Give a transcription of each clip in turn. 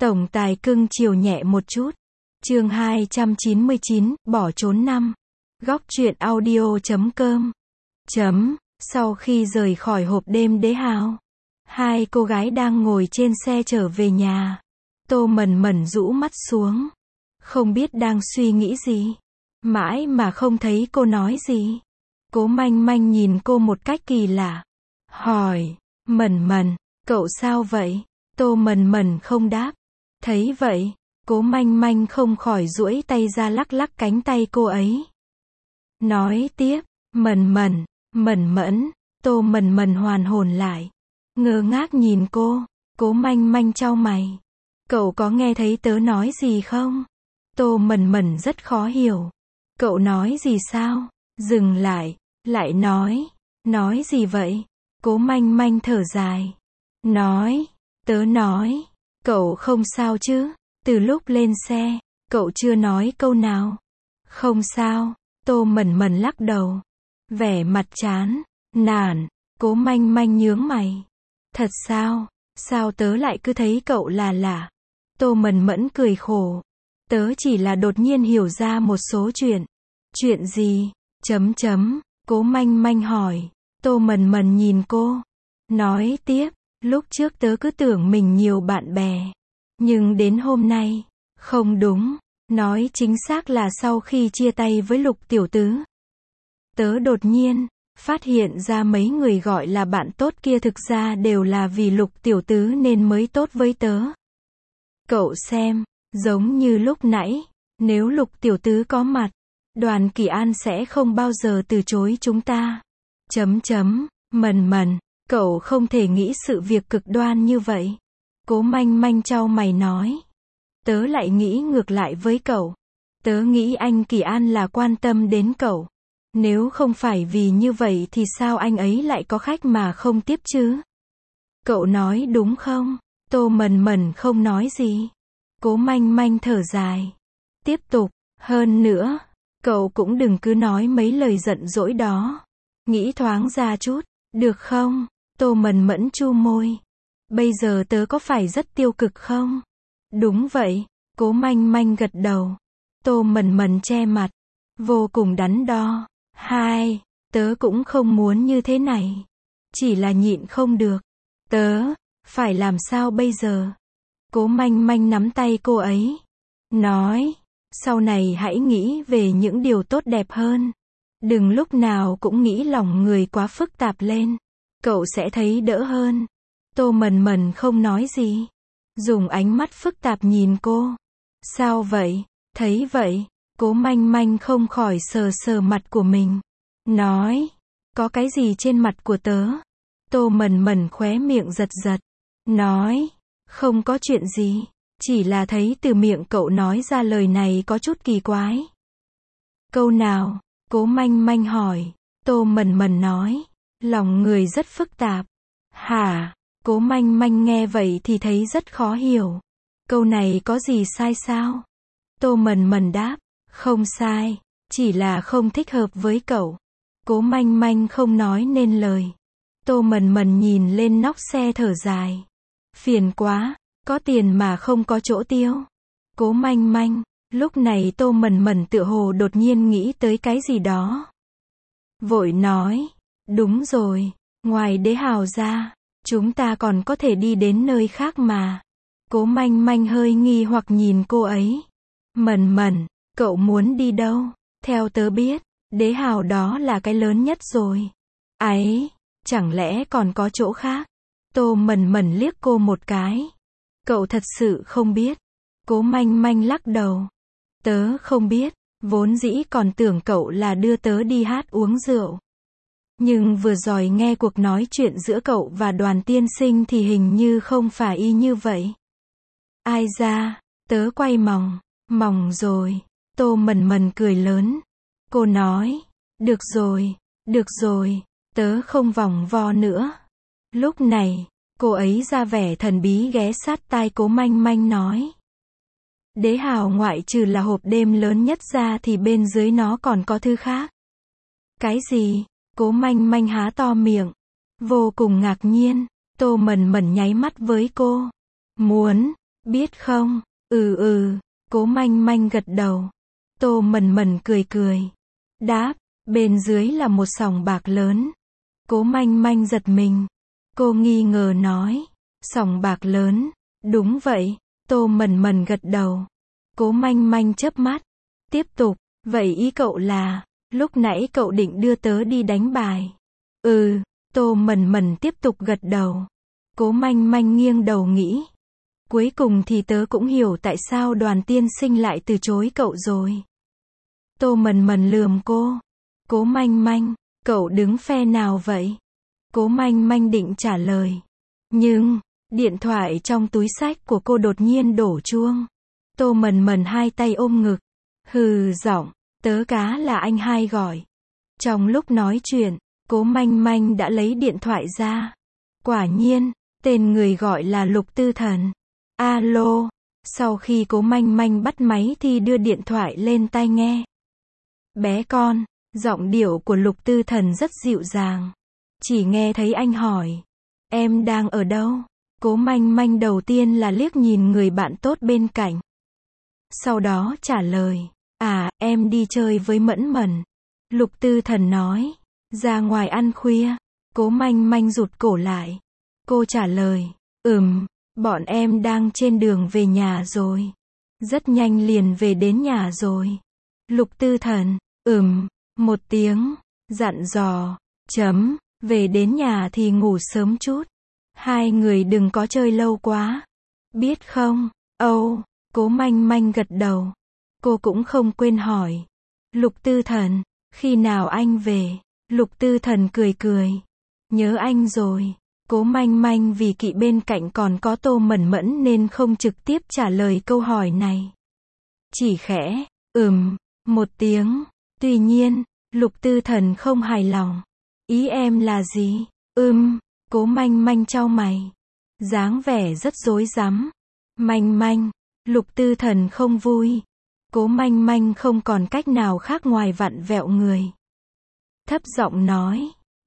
Tổng tài cưng chiều nhẹ một chút. Chương 299, bỏ trốn 5. Góc truyện audio.com. Sau khi rời khỏi hộp đêm Đế Hào, hai cô gái đang ngồi trên xe trở về nhà. Tô Mần Mần rũ mắt xuống, không biết đang suy nghĩ gì. Mãi mà không thấy cô nói gì. Cố Manh Manh nhìn cô một cách kỳ lạ, hỏi, Mần Mần, cậu sao vậy? Tô Mần Mần không đáp. Thấy vậy, Cố Manh Manh không khỏi duỗi tay ra lắc lắc cánh tay cô ấy. Nói tiếp, Mần Mần, Mẩn Mẫn. Tô Mần Mần hoàn hồn lại, ngơ ngác nhìn cô. Cố Manh Manh chau mày. Cậu có nghe thấy tớ nói gì không? Tô Mần Mần rất khó hiểu. Cậu nói gì sao? Dừng lại, lại nói gì vậy? Cố Manh Manh thở dài. Tớ nói, cậu không sao chứ? Từ lúc lên xe, cậu chưa nói câu nào. Không sao, Tô Mần Mần lắc đầu. Vẻ mặt chán nản. Cố Manh Manh nhướng mày. Thật sao? Sao tớ lại cứ thấy cậu là lạ? Tô Mần Mẫn cười khổ. Tớ chỉ là đột nhiên hiểu ra một số chuyện. Chuyện gì? Cố Manh Manh hỏi. Tô Mần Mần nhìn cô. Nói tiếp, lúc trước tớ cứ tưởng mình nhiều bạn bè. Nhưng đến hôm nay, không đúng. Nói chính xác là sau khi chia tay với Lục tiểu tứ, tớ đột nhiên phát hiện ra mấy người gọi là bạn tốt kia thực ra đều là vì Lục tiểu tứ nên mới tốt với tớ. Cậu xem, giống như lúc nãy, nếu Lục tiểu tứ có mặt, Đoàn Kỳ An sẽ không bao giờ từ chối chúng ta. Mần Mần, cậu không thể nghĩ sự việc cực đoan như vậy. Cố Manh Manh chau mày nói. Tớ lại nghĩ ngược lại với cậu. Tớ nghĩ anh Kỳ An là quan tâm đến cậu. Nếu không phải vì như vậy thì sao anh ấy lại có khách mà không tiếp chứ? Cậu nói đúng không? Tô Mần Mần không nói gì. Cố Manh Manh thở dài. Tiếp tục, hơn nữa, cậu cũng đừng cứ nói mấy lời giận dỗi đó. Nghĩ thoáng ra chút, được không? Tô Mần Mẫn chu môi. Bây giờ tớ có phải rất tiêu cực không? Đúng vậy, Cố Manh Manh gật đầu. Tô Mần Mần che mặt, vô cùng đắn đo. Tớ cũng không muốn như thế này. Chỉ là nhịn không được. Tớ, phải làm sao bây giờ? Cố Manh Manh nắm tay cô ấy. Nói, sau này hãy nghĩ về những điều tốt đẹp hơn. Đừng lúc nào cũng nghĩ lòng người quá phức tạp lên. Cậu sẽ thấy đỡ hơn. Tô Mần Mần không nói gì. Dùng ánh mắt phức tạp nhìn cô. Sao vậy? Thấy vậy, Cố Manh Manh không khỏi sờ sờ mặt của mình. Nói, có cái gì trên mặt của tớ? Tô Mần Mần khóe miệng giật giật. Nói, không có chuyện gì. Chỉ là thấy từ miệng cậu nói ra lời này có chút kỳ quái. Câu nào? Cố Manh Manh hỏi. Tô Mần Mần nói, lòng người rất phức tạp. Hả? Cố Manh Manh nghe vậy thì thấy rất khó hiểu. Câu này có gì sai sao? Tô Mần Mần đáp, không sai, chỉ là không thích hợp với cậu. Cố Manh Manh không nói nên lời. Tô Mần Mần nhìn lên nóc xe thở dài. Phiền quá, có tiền mà không có chỗ tiêu. Cố Manh Manh, lúc này Tô Mần Mần tựa hồ đột nhiên nghĩ tới cái gì đó. Vội nói, đúng rồi, ngoài Đế Hào ra, chúng ta còn có thể đi đến nơi khác mà. Cố Manh Manh hơi nghi hoặc nhìn cô ấy. Mần Mần, cậu muốn đi đâu? Theo tớ biết, Đế Hào đó là cái lớn nhất rồi. Ấy, chẳng lẽ còn có chỗ khác? Tô Mần Mần liếc cô một cái. Cậu thật sự không biết? Cố Manh Manh lắc đầu. Tớ không biết, vốn dĩ còn tưởng cậu là đưa tớ đi hát uống rượu. Nhưng vừa rồi nghe cuộc nói chuyện giữa cậu và Đoàn tiên sinh thì hình như không phải y như vậy. Ai ra, tớ quay mòng rồi. Tô Mần Mần cười lớn. Cô nói, được rồi, tớ không vòng vo nữa. Lúc này, cô ấy ra vẻ thần bí ghé sát tai Cố Manh Manh nói. Đế Hào ngoại trừ là hộp đêm lớn nhất ra thì bên dưới nó còn có thứ khác. Cái gì? Cố Manh Manh há to miệng, vô cùng ngạc nhiên. Tô Mần Mần nháy mắt với cô. Biết không? Cố Manh Manh gật đầu. Tô Mần Mần cười cười. Đáp, bên dưới là một sòng bạc lớn. Cố Manh Manh giật mình. Cô nghi ngờ nói, sòng bạc lớn, đúng vậy, Tô Mần Mần gật đầu. Cố Manh Manh chớp mắt. Tiếp tục, vậy ý cậu là, lúc nãy cậu định đưa tớ đi đánh bài. Tô Mần Mần tiếp tục gật đầu. Cố Manh Manh nghiêng đầu nghĩ. Cuối cùng thì tớ cũng hiểu tại sao Đoàn tiên sinh lại từ chối cậu rồi. Tô Mần Mần lườm cô. Cố Manh Manh, cậu đứng phe nào vậy? Cố Manh Manh định trả lời. Nhưng, điện thoại trong túi xách của cô đột nhiên đổ chuông. Tô Mần Mần hai tay ôm ngực. Giọng, tớ cá là anh hai gọi. Trong lúc nói chuyện, Cố Manh Manh đã lấy điện thoại ra. Quả nhiên, tên người gọi là Lục Tư Thần. Alo. Sau khi Cố Manh Manh bắt máy thì đưa điện thoại lên tai nghe. Bé con, giọng điệu của Lục Tư Thần rất dịu dàng. Chỉ nghe thấy anh hỏi, em đang ở đâu? Cố Manh Manh đầu tiên là liếc nhìn người bạn tốt bên cạnh. Sau đó trả lời, em đi chơi với Mẫn Mẫn. Lục Tư Thần nói, ra ngoài ăn khuya. Cố Manh Manh rụt cổ lại. Cô trả lời, bọn em đang trên đường về nhà rồi. Rất nhanh liền về đến nhà rồi. Lục Tư Thần, một tiếng, dặn dò, về đến nhà thì ngủ sớm chút. Hai người đừng có chơi lâu quá. Biết không? Cố Manh Manh gật đầu. Cô cũng không quên hỏi. Lục Tư Thần, khi nào anh về? Lục Tư Thần cười cười. Nhớ anh rồi. Cố Manh Manh vì kỵ bên cạnh còn có Tô Mẫn Mẫn nên không trực tiếp trả lời câu hỏi này. Chỉ khẽ, một tiếng. Tuy nhiên, Lục Tư Thần không hài lòng. Ý em là gì? Cố Manh Manh chau mày. Dáng vẻ rất rối rắm. Manh Manh, Lục Tư Thần không vui. Cố Manh Manh không còn cách nào khác ngoài vặn vẹo người. Thấp giọng nói,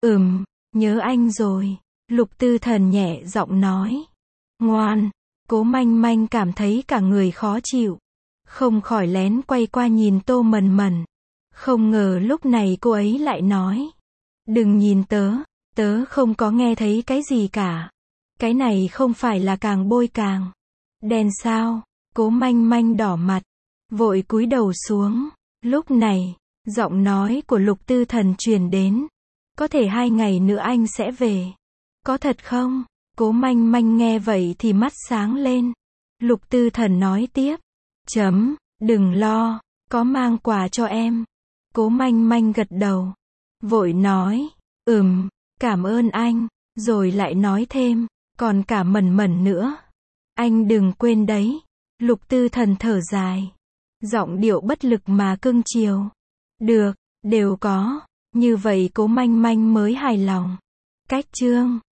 nhớ anh rồi. Lục Tư Thần nhẹ giọng nói. Ngoan. Cố Manh Manh cảm thấy cả người khó chịu. Không khỏi lén quay qua nhìn Tô Mần Mần. Không ngờ lúc này cô ấy lại nói. Đừng nhìn tớ không có nghe thấy cái gì cả. Cái này không phải là càng bôi càng đen sao? Cố Manh Manh đỏ mặt, vội cúi đầu xuống. Lúc này, giọng nói của Lục Tư Thần truyền đến. Có thể 2 ngày nữa anh sẽ về. Có thật không? Cố Manh Manh nghe vậy thì mắt sáng lên. Lục Tư Thần nói tiếp. Đừng lo, có mang quà cho em. Cố Manh Manh gật đầu. Vội nói. Cảm ơn anh. Rồi lại nói thêm. Còn cả Mẩn Mẩn nữa. Anh đừng quên đấy. Lục Tư Thần thở dài. Giọng điệu bất lực mà cưng chiều. Được, đều có. Như vậy Cố Manh Manh mới hài lòng. Cách chương